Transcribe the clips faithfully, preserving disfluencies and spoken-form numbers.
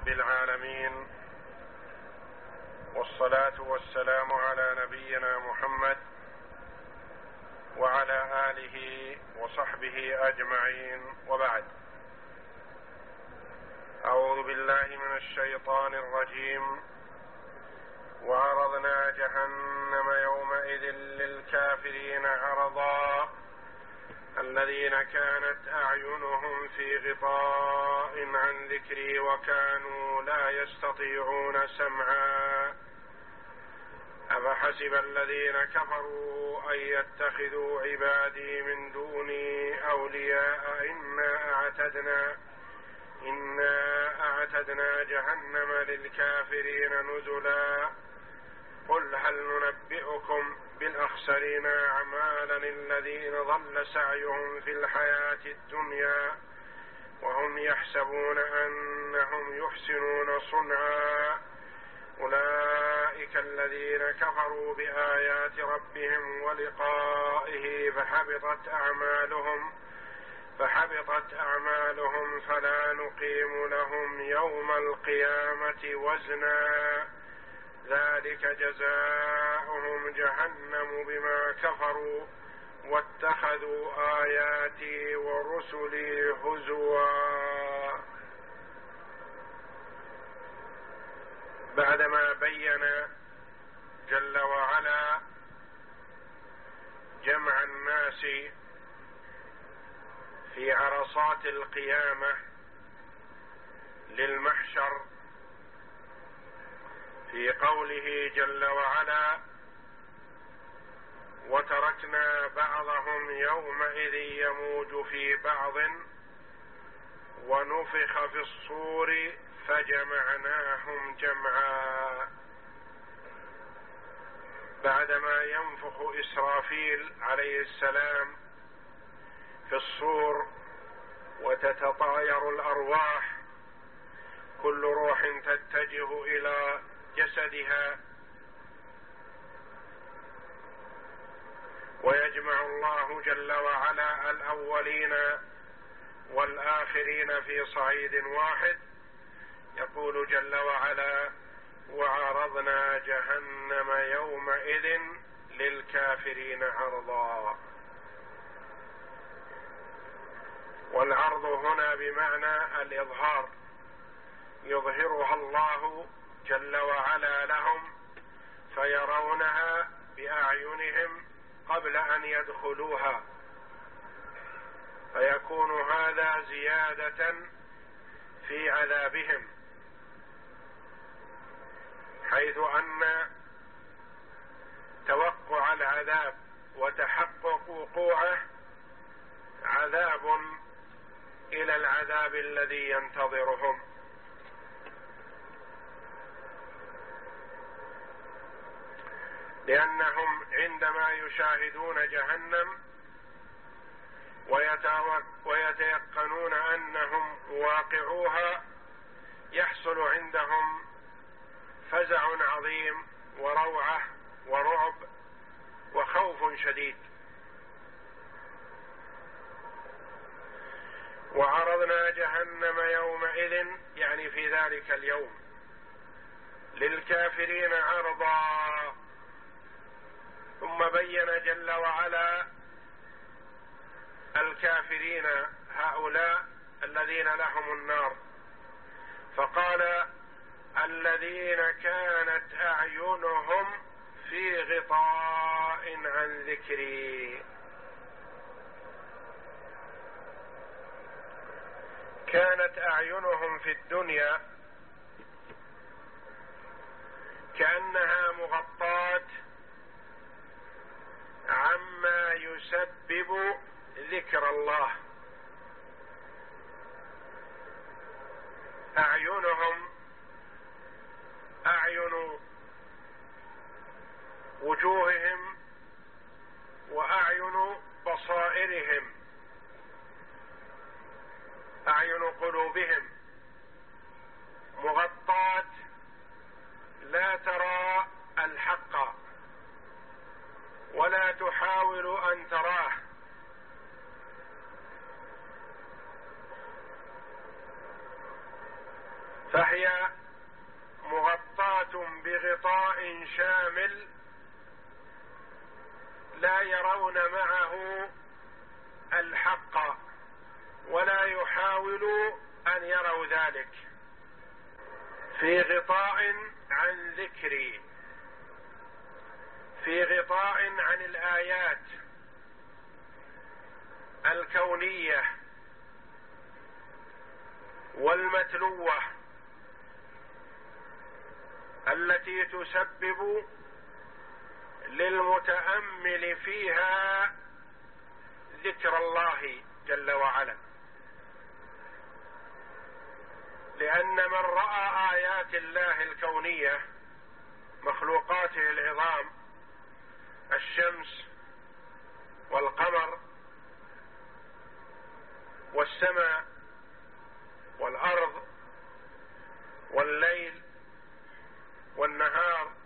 العالمين، والصلاة والسلام على نبينا محمد وعلى آله وصحبه أجمعين، وبعد. أعوذ بالله من الشيطان الرجيم. وعرضنا جهنم يومئذ للكافرين عرضا الذين كانت أعينهم في غطاء عن ذكري وكانوا لا يستطيعون سمعا أفحسب الذين كفروا أن يتخذوا عبادي من دوني أولياء إنا أعتدنا إنا أعتدنا جهنم للكافرين نزلا قل هل ننبئكم بالأخسرين أعمالا الذين ضل سعيهم في الحياة الدنيا وهم يحسبون أنهم يحسنون صنعا أولئك الذين كفروا بآيات ربهم ولقائه فحبطت أعمالهم فحبطت أعمالهم فلا نقيم لهم يوم القيامة وزنا ذلك جزاؤهم جهنم بما كفروا واتخذوا آياتي ورسلي هزوا. بعدما بين جل وعلا جمع الناس في عرصات القيامة للمحشر في قوله جل وعلا وتركنا بعضهم يومئذ يموج في بعض ونفخ في الصور فجمعناهم جمعا. بعدما ينفخ إسرافيل عليه السلام في الصور وتتطاير الأرواح كل روح تتجه إلى جسدها، ويجمع الله جل وعلا الأولين والآخرين في صعيد واحد. يقول جل وعلا وعرضنا جهنم يومئذ للكافرين عرضا. والعرض هنا بمعنى الإظهار، يظهرها الله جل وعلا لهم فيرونها بأعينهم قبل أن يدخلوها، فيكون هذا زيادة في عذابهم، حيث أن توقع العذاب وتحقق وقوعه عذاب إلى العذاب الذي ينتظرهم. لأنهم عندما يشاهدون جهنم ويتيقنون أنهم واقعوها يحصل عندهم فزع عظيم وروعة ورعب وخوف شديد. وعرضنا جهنم يومئذ يعني في ذلك اليوم للكافرين عرضا. ثم بين جل وعلا الكافرين هؤلاء الذين لهم النار، فقال الذين كانت أعينهم في غطاء عن ذكري. كانت أعينهم في الدنيا كأنها مغطاة عما يسبب ذكر الله. أعينهم أعين وجوههم وأعين بصائرهم، أعين قلوبهم مغطاة لا ترى الحق ولا تحاول أن تراه، فهي مغطاة بغطاء شامل لا يرون معه الحق ولا يحاولوا أن يروا ذلك، في غطاء عن ذكري، في غطاء عن الآيات الكونية والمتلوة التي تسبب للمتأمل فيها ذكر الله جل وعلا. لأن من رأى آيات الله الكونية، مخلوقاته العظام، الشمس والقمر والسماء والأرض والليل والنهار،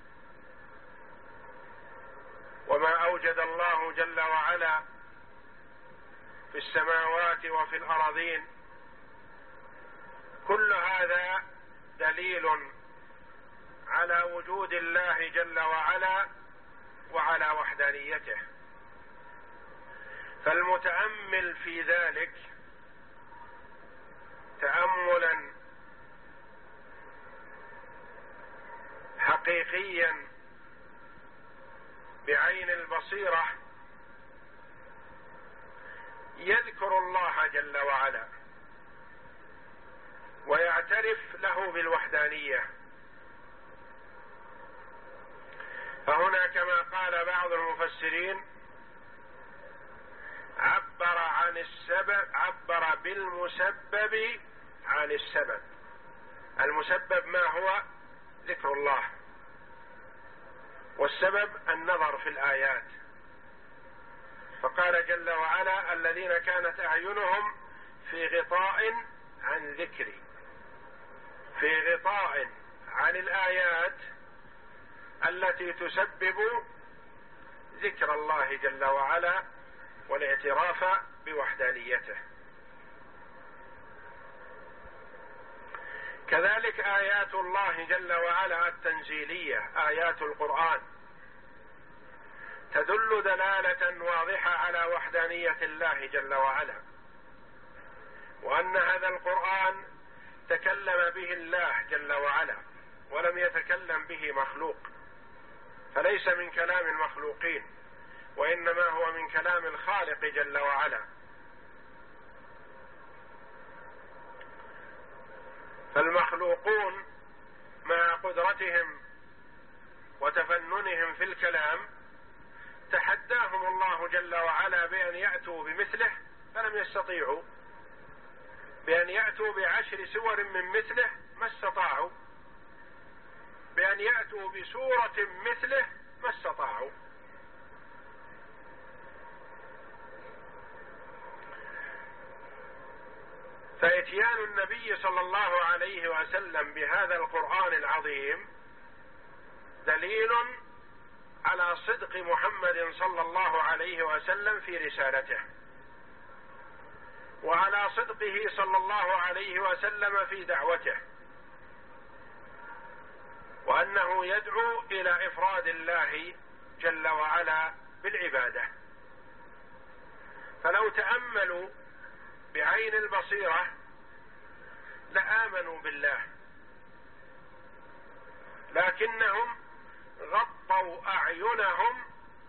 وما أوجد الله جل وعلا في السماوات وفي الأراضين، كل هذا دليل على وجود الله جل وعلا وعلى وحدانيته. فالمتأمل في ذلك تأملا حقيقيا بعين البصيرة يذكر الله جل وعلا ويعترف له بالوحدانية. فهنا كما قال بعض المفسرين عبر عن السبب، عبر بالمسبب عن السبب. المسبب ما هو؟ ذكر الله، والسبب النظر في الآيات. فقال جل وعلا الذين كانت أعينهم في غطاء عن ذكري، في غطاء عن الآيات التي تسبب ذكر الله جل وعلا والاعتراف بوحدانيته. كذلك آيات الله جل وعلا التنزيلية، آيات القرآن، تدل دلالة واضحة على وحدانية الله جل وعلا، وأن هذا القرآن تكلم به الله جل وعلا ولم يتكلم به مخلوق، فليس من كلام المخلوقين، وإنما هو من كلام الخالق جل وعلا. فالمخلوقون مع قدرتهم وتفننهم في الكلام تحداهم الله جل وعلا بأن يأتوا بمثله فلم يستطيعوا، بأن يأتوا بعشر سور من مثله ما استطاعوا، بأن يأتوا بسورة مثله ما استطاعوا. فإتيان النبي صلى الله عليه وسلم بهذا القرآن العظيم دليل على صدق محمد صلى الله عليه وسلم في رسالته، وعلى صدقه صلى الله عليه وسلم في دعوته، وأنه يدعو إلى إفراد الله جل وعلا بالعبادة. فلو تأملوا بعين البصيرة لآمنوا بالله، لكنهم غطوا أعينهم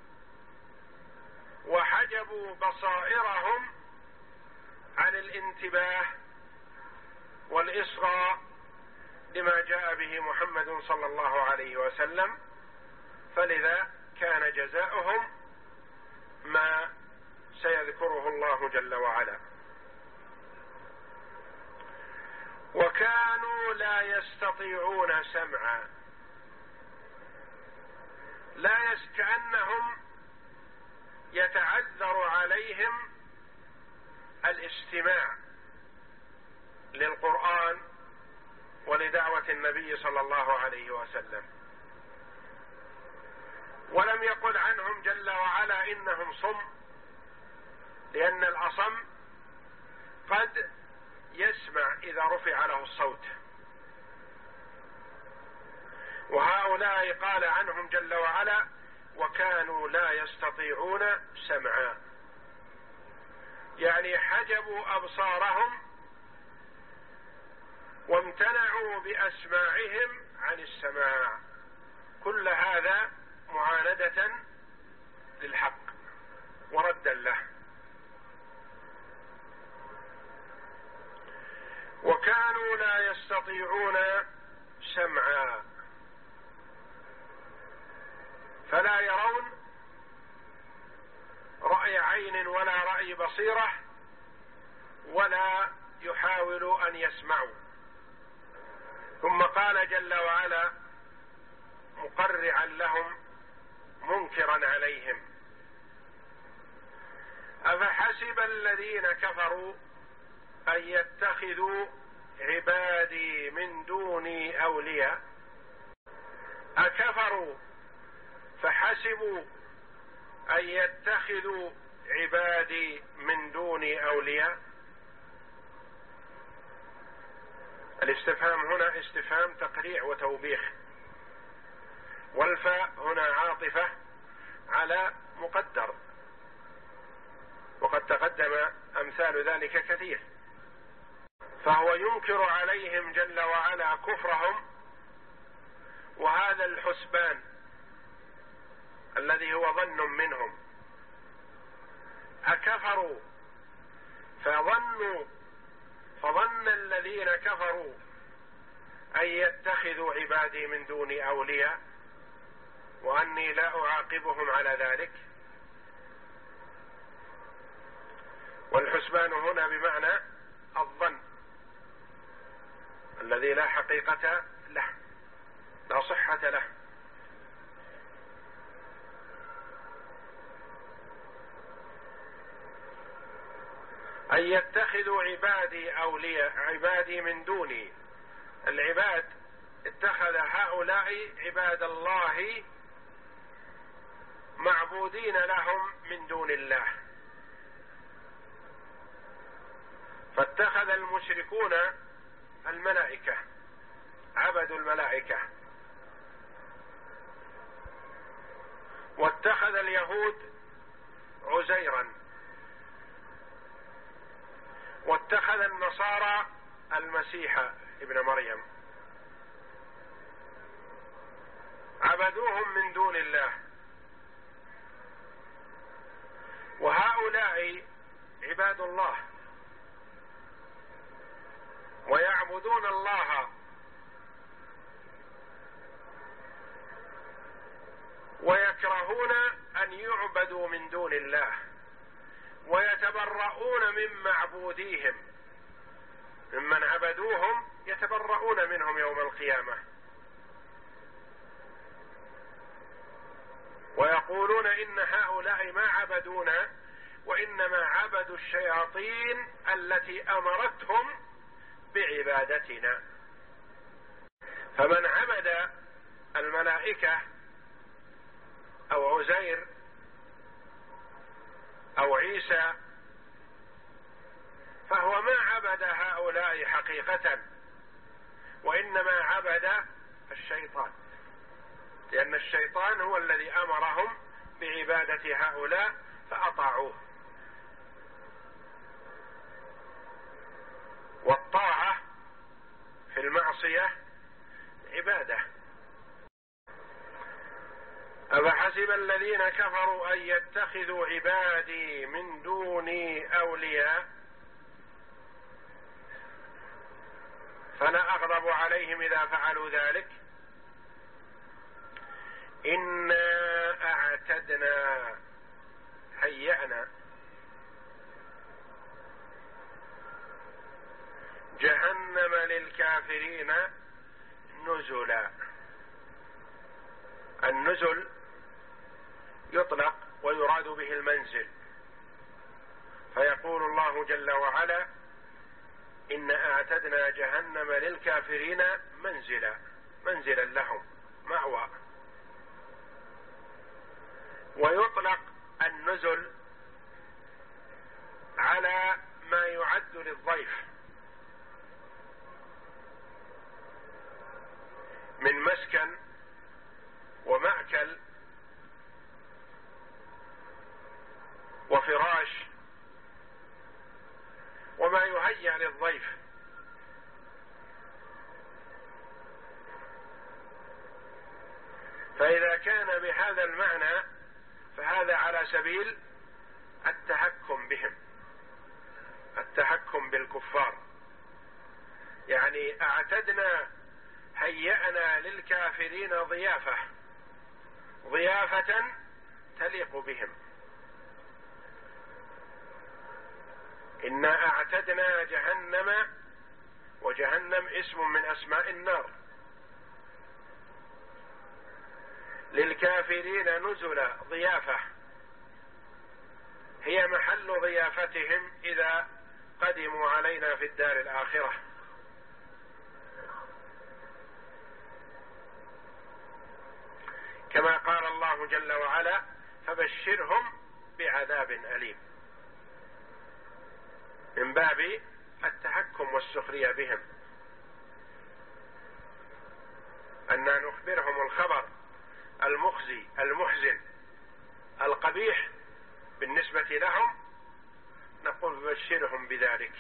وحجبوا بصائرهم عن الانتباه والإصغاء لما جاء به محمد صلى الله عليه وسلم، فلذا كان جزاؤهم ما سيذكره الله جل وعلا. وكانوا لا يستطيعون سمعا، لا يس كأنهم يتعذر عليهم الاستماع للقرآن ولدعوة النبي صلى الله عليه وسلم. ولم يقل عنهم جل وعلا إنهم صم، لأن الأصم قد يسمع إذا رفع له الصوت وهؤلاء قال عنهم جل وعلا: وكانوا لا يستطيعون سمعا، يعني حجبوا أبصارهم وامتنعوا بأسماعهم عن السماع. كل هذا معاندة للحق وردا له. وكانوا لا يستطيعون سمعا، فلا يرون رأي عين ولا رأي بصيرة، ولا يحاولوا أن يسمعوا. ثم قال جل وعلا مقرعا لهم منكرا عليهم: أفحسب الذين كفروا أن يتخذوا عبادي من دوني أولياء. أكفروا فحسبوا أن يتخذوا عبادي من دوني أولياء. الاستفهام هنا استفهام تقريع وتوبيخ، والفاء هنا عاطفة على مقدر، وقد تقدم أمثال ذلك كثير. فهو ينكر عليهم جل وعلا كفرهم وهذا الحسبان الذي هو ظن منهم. أكفروا فظنوا فظن الذين كفروا أن يتخذوا عبادي من دوني أولياء وأني لا أعاقبهم على ذلك. والحسبان هنا بمعنى الظن الذي لا حقيقة له، لا صحة له. أن يتخذوا عبادي أولياء، عبادي من دوني. العباد اتخذ هؤلاء عباد الله معبودين لهم من دون الله، فاتخذ المشركون الملائكة، عبدوا الملائكة، واتخذ اليهود عزيرا، واتخذ النصارى المسيح ابن مريم، عبدوهم من دون الله. وهؤلاء عباد الله ويعبدون الله ويكرهون أن يعبدوا من دون الله، ويتبرؤون من معبوديهم، ممن عبدوهم يتبرؤون منهم يوم القيامة، ويقولون إن هؤلاء ما عبدونا وإنما عبدوا الشياطين التي أمرتهم بعبادتنا. فمن عبد الملائكة أو عزير أو عيسى فهو ما عبد هؤلاء حقيقة، وإنما عبد الشيطان، لأن الشيطان هو الذي أمرهم بعبادة هؤلاء فأطاعوه. والطاعة في المعصية عبادة. أفحسب الذين كفروا أن يتخذوا عبادي من دوني أولياء فلا أغضب عليهم إذا فعلوا ذلك إنا أعتدنا هيأنا جهنم للكافرين نزلا. النزل يطلق ويراد به المنزل، فيقول الله جل وعلا إنا أعتدنا جهنم للكافرين منزلا، منزلا لهم، مأوى. ويطلق النزل على ما يعد للضيف من مسكن فإذا كان بهذا المعنى فهذا على سبيل التحكم بهم، التحكم بالكفار، يعني اعتدنا هيأنا للكافرين ضيافة ضيافة تليق بهم. إنا اعتدنا جهنم، وجهنم اسم من أسماء النار، للكافرين نزل ضيافة هي محل ضيافتهم إذا قدموا علينا في الدار الآخرة. كما قال الله جل وعلا: فبشرهم بعذاب أليم، من باب التحكم والسخرية بهم، أن نخبرهم الخبر المخزي المحزن القبيح بالنسبة لهم، نقول بشرهم بذلك.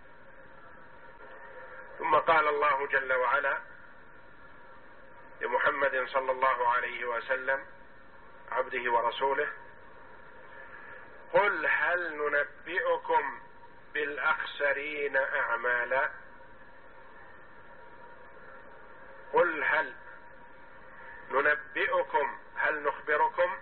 ثم قال الله جل وعلا لمحمد صلى الله عليه وسلم عبده ورسوله: قل هل ننبئكم بالأخسرين أعمالا. قل هل ننبئكم، هل نخبركم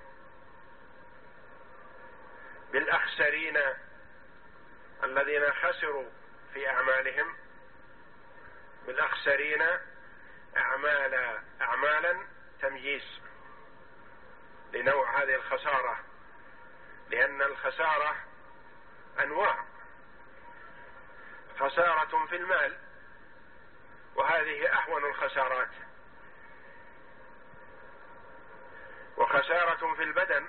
بالأخسرين الذين خسروا في أعمالهم، بالأخسرين أعمالا، أعمالا تمييز لنوع هذه الخسارة، لأن الخسارة أنواع: خسارة في المال، وهذه أهون الخسارات، وخسارة في البدن،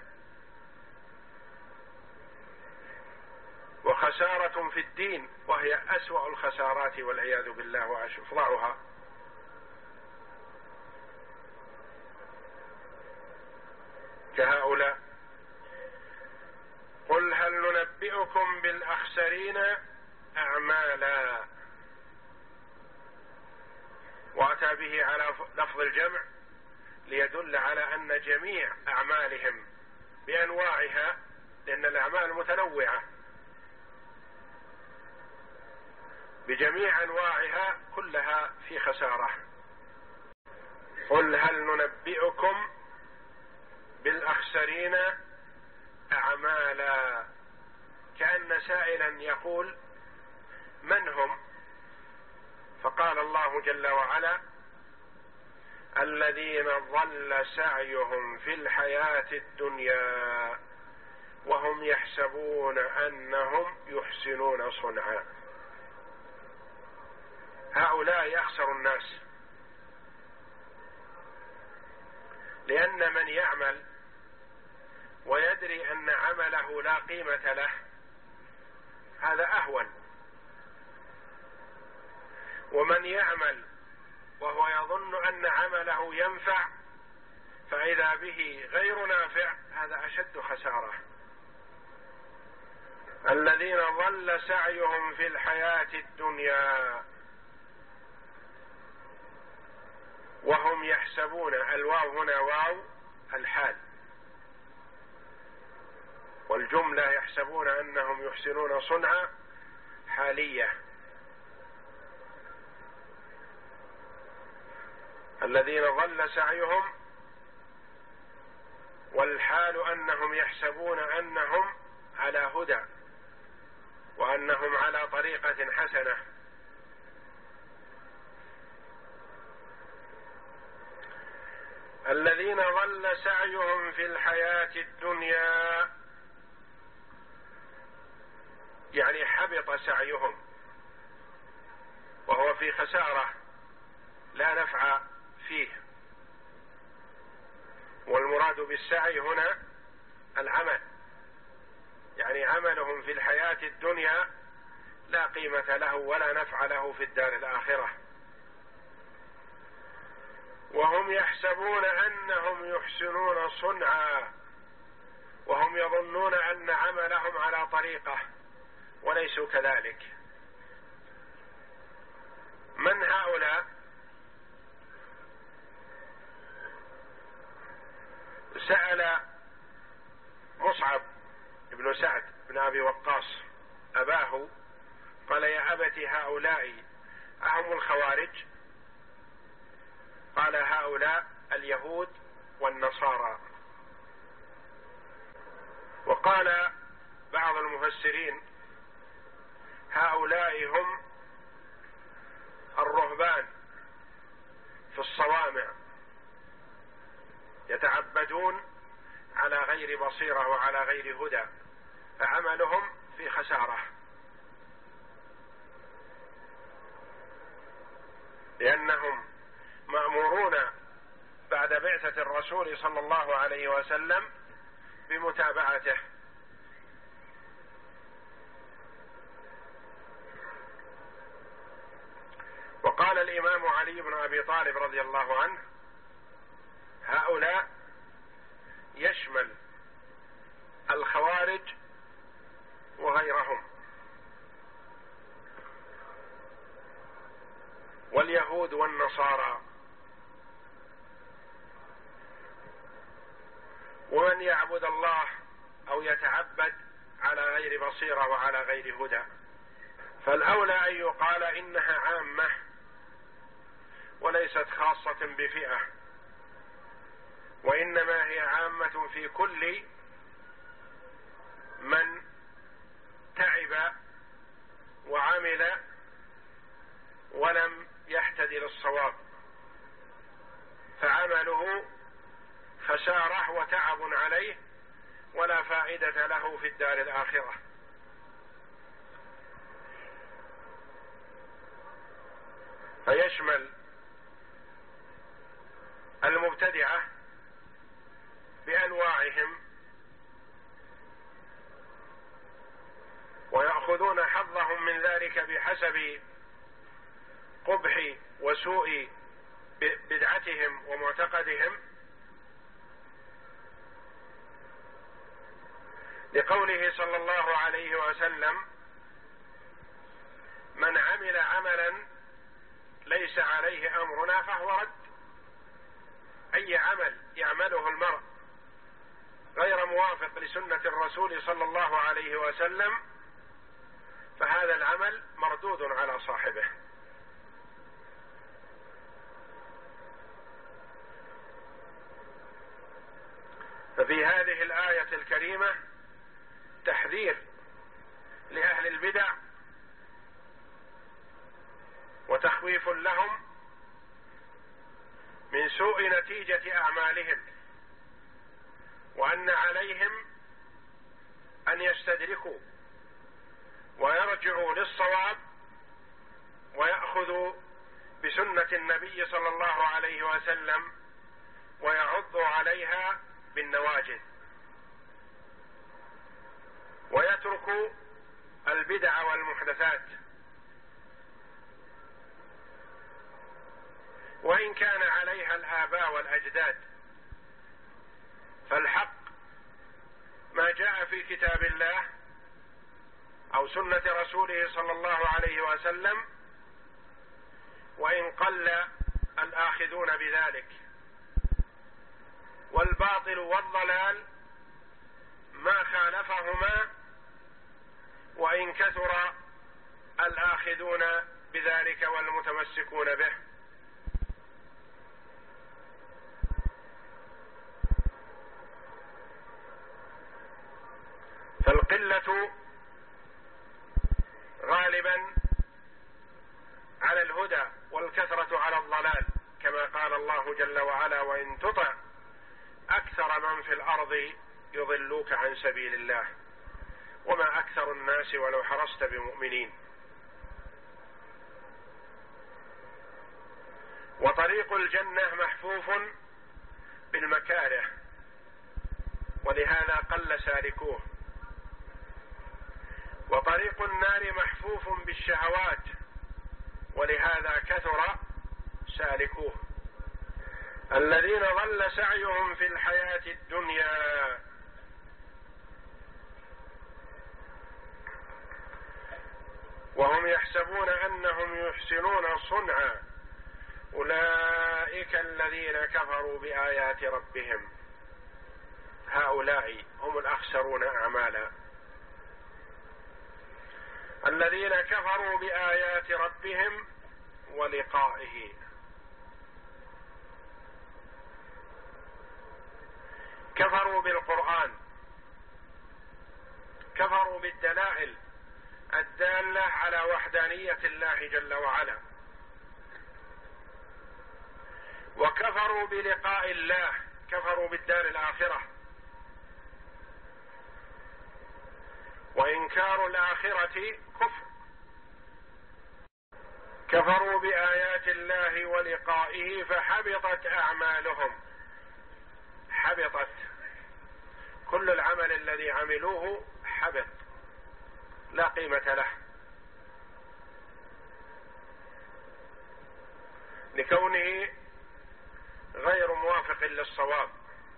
وخسارة في الدين، وهي أسوأ الخسارات والعياذ بالله وأفظعها. كهؤلاء: قل هل ننبئكم بالأخسرين أعمالا، وأتى به على لفظ الجمع ليدل على أن جميع أعمالهم بأنواعها، لأن الأعمال متنوعة، بجميع أنواعها كلها في خسارة. قل هل ننبئكم بالأخسرين أعمالا، كأن سائلا يقول: من هم؟ فقال الله جل وعلا: الذين ضل سعيهم في الحياة الدنيا وهم يحسبون أنهم يحسنون صنعا. هؤلاء يخسر الناس، لأن من يعمل ويدري أن عمله لا قيمة له هذا أهون، ومن يعمل وهو يظن أن عمله ينفع فإذا به غير نافع هذا أشد خسارة. الذين ضل سعيهم في الحياة الدنيا وهم يحسبون، الواو هنا واو الحال، والجملة يحسبون أنهم يحسنون صنعا حالية. الذين ضل سعيهم، والحال أنهم يحسبون أنهم على هدى وأنهم على طريقة حسنة. الذين ضل سعيهم في الحياة الدنيا يعني حبط سعيهم وهو في خسارة لا نفع فيه، والمراد بالسعي هنا العمل، يعني عملهم في الحياة الدنيا لا قيمة له ولا نفع له في الدار الآخرة. وهم يحسبون أنهم يحسنون صنعا، وهم يظنون أن عملهم على طريقة وليسوا كذلك. من هؤلاء؟ هؤلاء أهم الخوارج؟ قال هؤلاء اليهود والنصارى. وقال بعض المفسرين هؤلاء هم الرهبان في الصوامع يتعبدون على غير بصيرة وعلى غير هدى، فعملهم في خسارة، لأنهم مأمورون بعد بعثة الرسول صلى الله عليه وسلم بمتابعته. وقال الإمام علي بن أبي طالب رضي الله عنه هؤلاء يشمل الخوارج وغيرهم واليهود والنصارى ومن يعبد الله أو يتعبد على غير بصيرة وعلى غير هدى. فالأولى أن يقال إنها عامة وليست خاصة بفئة، وإنما هي عامة في كل من تعب وعمل ولم يهتد للصواب، فعمله خسارة وتعب عليه ولا فائدة له في الدار الآخرة. فيشمل المبتدعة بأنواعهم ويأخذون حظهم من ذلك بحسب قبح وسوء بدعتهم ومعتقدهم، لقوله صلى الله عليه وسلم من عمل عملا ليس عليه أمرنا فهو رد. أي عمل يعمله المرء غير موافق لسنة الرسول صلى الله عليه وسلم فهذا العمل مردود على صاحبه. ففي هذه الآية الكريمة تحذير لأهل البدع وتخويف لهم من سوء نتيجة أعمالهم، وأن عليهم أن يستدركوا ويرجعوا للصواب ويأخذوا بسنة النبي صلى الله عليه وسلم ويعضوا عليها بالنواجذ، ويتركوا البدع والمحدثات، وإن كان عليها الآباء والأجداد. فالحق ما جاء في كتاب الله أو سنة رسوله صلى الله عليه وسلم، وإن قل الآخذون بذلك، والباطل والضلال ما خالفهما وإن كثر الآخذون بذلك والمتمسكون به. فالقلة غالبا على الهدى والكثرة على الضلال، كما قال الله جل وعلا وإن تطع أكثر من في الأرض يضلوك عن سبيل الله وما أكثر الناس ولو حرصت بمؤمنين. وطريق الجنة محفوف بالمكاره ولهذا قل سالكوه، وطريق النار محفوف بالشهوات ولهذا كثر سالكوه. الذين ضل سعيهم في الحياة الدنيا وهم يحسبون أنهم يحسنون صنعا أولئك الذين كفروا بآيات ربهم هؤلاء هم الأخسرون أعمالا. الذين كفروا بآيات ربهم ولقائه. كفروا بالقرآن، كفروا بالدلائل الدالة على وحدانية الله جل وعلا، وكفروا بلقاء الله، كفروا بالدار الآخرة، وإنكار الآخرة كفر. كفروا بآيات الله ولقائه فحبطت أعمالهم، حبطت، كل العمل الذي عملوه حبط، لا قيمة له، لكونه غير موافق للصواب،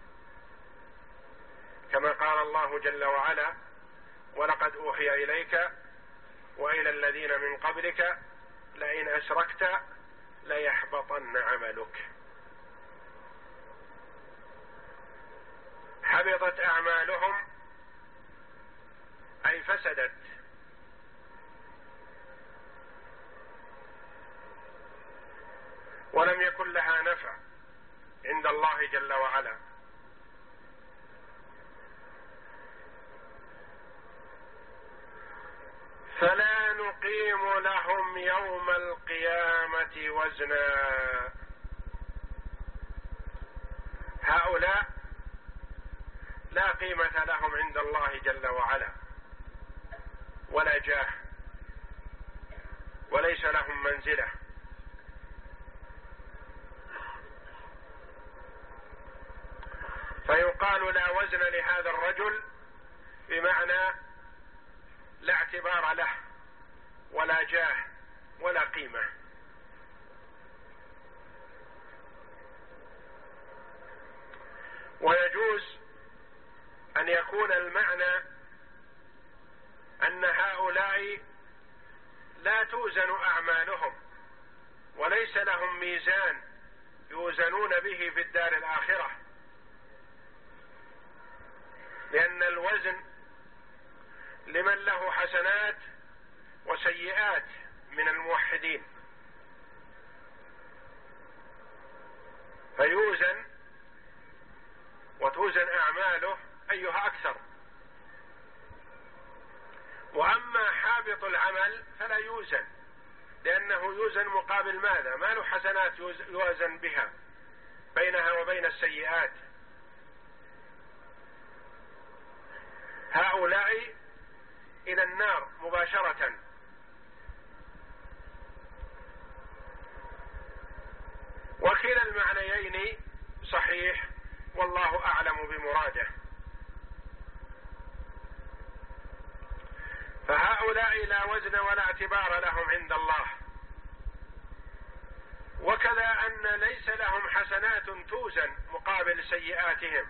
كما قال الله جل وعلا: ولقد أوحي إليك وإلى الذين من قبلك لئن أشركت ليحبطن عملك. حبطت أعمالهم أي فسدت، ولم يكن لها نفع عند الله جل وعلا. فلا نقيم لهم يوم القيامة وزنا. هؤلاء لا قيمة لهم عند الله جل وعلا، ولا جاه، وليس لهم منزلة. فيقال لا وزن لهذا الرجل، بمعنى لا اعتبار له، ولا جاه، ولا قيمة. ويجوز أن يكون المعنى أن هؤلاء لا توزن أعمالهم، وليس لهم ميزان يوزنون به في الدار الآخرة، لأن الوزن لمن له حسنات وسيئات من الموحدين، فيوزن وتوزن أعماله أيها أكثر. وأما حابط العمل فلا يوزن، لأنه يوزن مقابل ماذا؟ ما له حسنات يوزن بها بينها وبين السيئات. هؤلاء إلى النار مباشرة. وكلا المعنيين صحيح، والله أعلم بمراده. فهؤلاء لا وزن ولا اعتبار لهم عند الله، وكذا أن ليس لهم حسنات توزن مقابل سيئاتهم،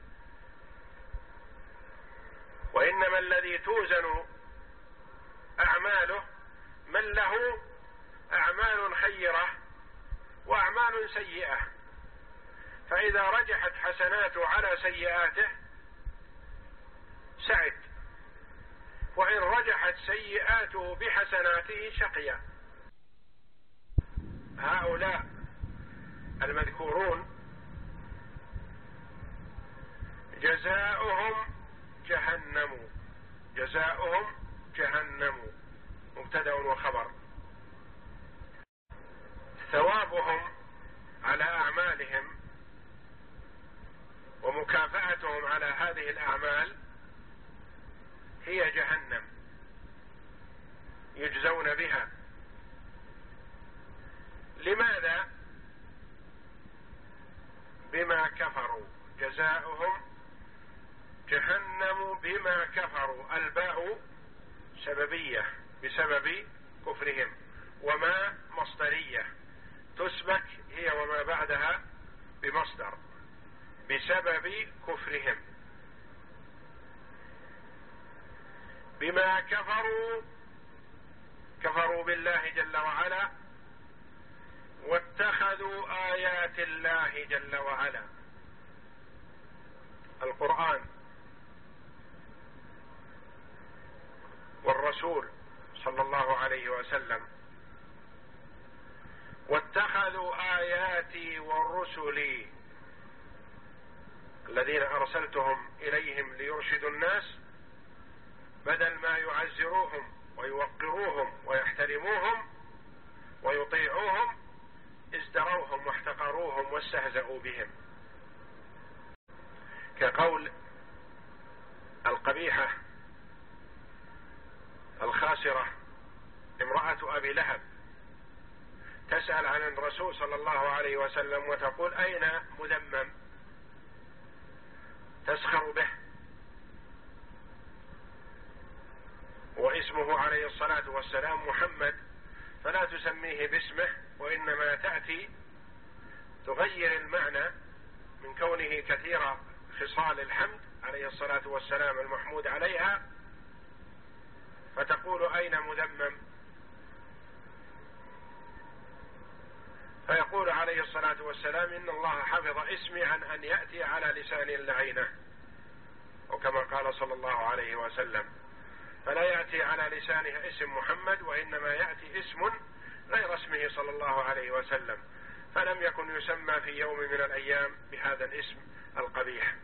وإنما الذي توزن أعماله من له أعمال خيرة وأعمال سيئة، فإذا رجحت حسناته على سيئاته سعد، وإن رجحت سيئاته بحسناته شقي. هؤلاء المذكورون جزاؤهم جهنم، جزاؤهم جهنم، مبتدأ وخبر. ثوابهم على أعمالهم ومكافأتهم على هذه الأعمال هي جهنم يجزون بها. لماذا؟ بما كفروا، جزاؤهم جهنم بما كفروا. الباء سببية بسبب كفرهم، وما مصدرية تسبك هي وما بعدها بمصدر بسبب كفرهم. بما كفروا، كفروا بالله جل وعلا، واتخذوا آيات الله جل وعلا، القرآن والرسول صلى الله عليه وسلم: واتخذوا آياتي ورسلي الذين أرسلتهم إليهم ليرشدوا الناس، بدل ما يعزروهم ويوقروهم ويحترموهم ويطيعوهم، ازدروهم واحتقروهم واستهزأوا بهم، كقول القبيحة الخاسرة امرأة أبي لهب تسأل عن الرسول صلى الله عليه وسلم وتقول: أين مذمم؟ تسخر به، واسمه عليه الصلاة والسلام محمد، فلا تسميه باسمه، وإنما تأتي تغير المعنى من كونه كثير خصال الحمد عليه الصلاة والسلام المحمود عليها، فتقول: أين مذمم؟ فيقول عليه الصلاة والسلام: إن الله حفظ اسمي عن أن يأتي على لسان اللعينة، وكما قال صلى الله عليه وسلم: فلا يأتي على لسانه اسم محمد، وإنما يأتي اسم غير اسمه صلى الله عليه وسلم، فلم يكن يسمى في يوم من الأيام بهذا الاسم القبيح،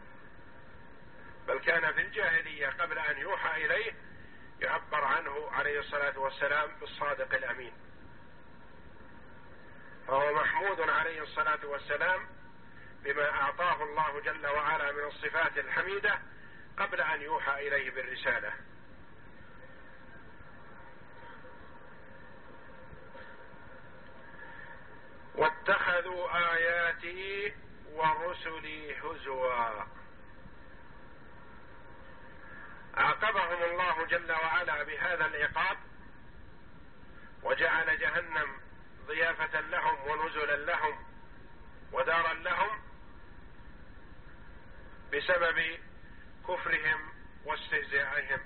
بل كان في الجاهلية قبل أن يوحى إليه يعبر عنه عليه الصلاة والسلام بالصادق الأمين، فهو محمود عليه الصلاة والسلام بما أعطاه الله جل وعلا من الصفات الحميدة قبل أن يوحى إليه بالرسالة. واتخذوا آياتي ورسلي هزوا، عاقبهم الله جل وعلا بهذا العقاب، وجعل جهنم ضيافة لهم ونزلا لهم ودارا لهم بسبب كفرهم واستهزائهم.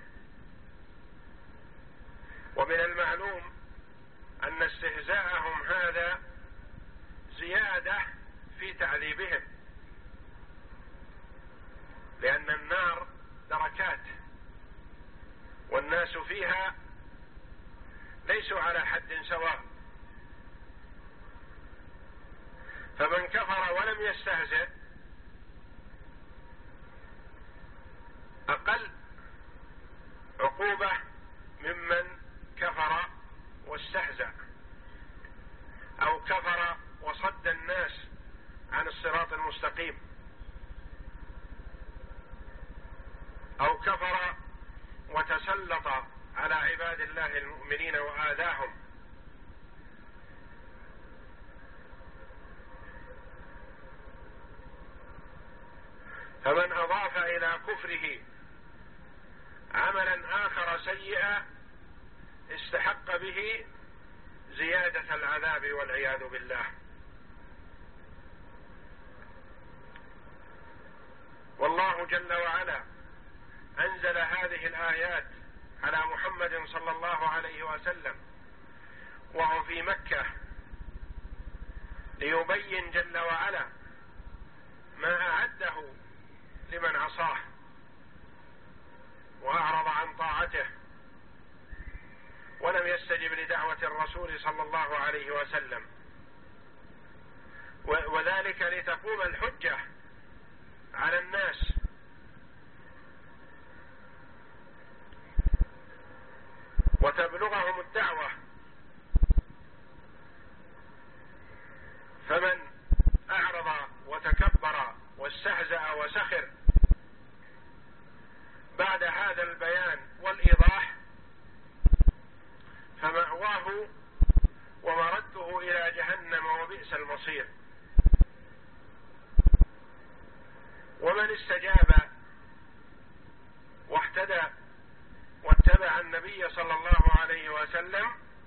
ومن المعلوم أن استهزاءهم هذا زيادة في تعذيبهم، لأن النار دركات، والناس فيها ليسوا على حد سواء، فمن كفر ولم يستهزئ أقل عقوبة ممن كفر واستهزأ، أو كفر وصد الناس عن الصراط المستقيم، أو كفر وتسلط على عباد الله المؤمنين وآذاهم. فمن أضاف إلى كفره عملا آخر سيئا استحق به زيادة العذاب والعياذ بالله. والله جل وعلا أنزل هذه الآيات على محمد صلى الله عليه وسلم وهو في مكة ليبين جل وعلا ما أعده لمن عصاه وأعرض عن طاعته ولم يستجب لدعوة الرسول صلى الله عليه وسلم، وذلك لتقوم الحجة على الناس وتبلغهم الدعوة. فمن أعرض وتكبر واستهزأ وسخر بعد هذا البيان والإيضاح فمأواه ومرده إلى جهنم وبئس المصير. ومن استجاب واهتدى واتبع النبي صلى الله عليه وسلم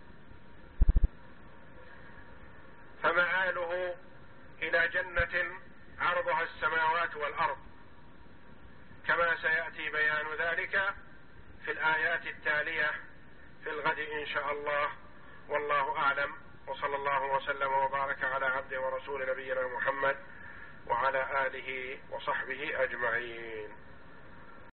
فمآله إلى جنة عرضها السماوات والأرض، كما سيأتي بيان ذلك في الآيات التالية في الغد إن شاء الله. والله أعلم، وصلى الله وسلم وبارك على عبده ورسول نبينا محمد وعلى آله وصحبه أجمعين.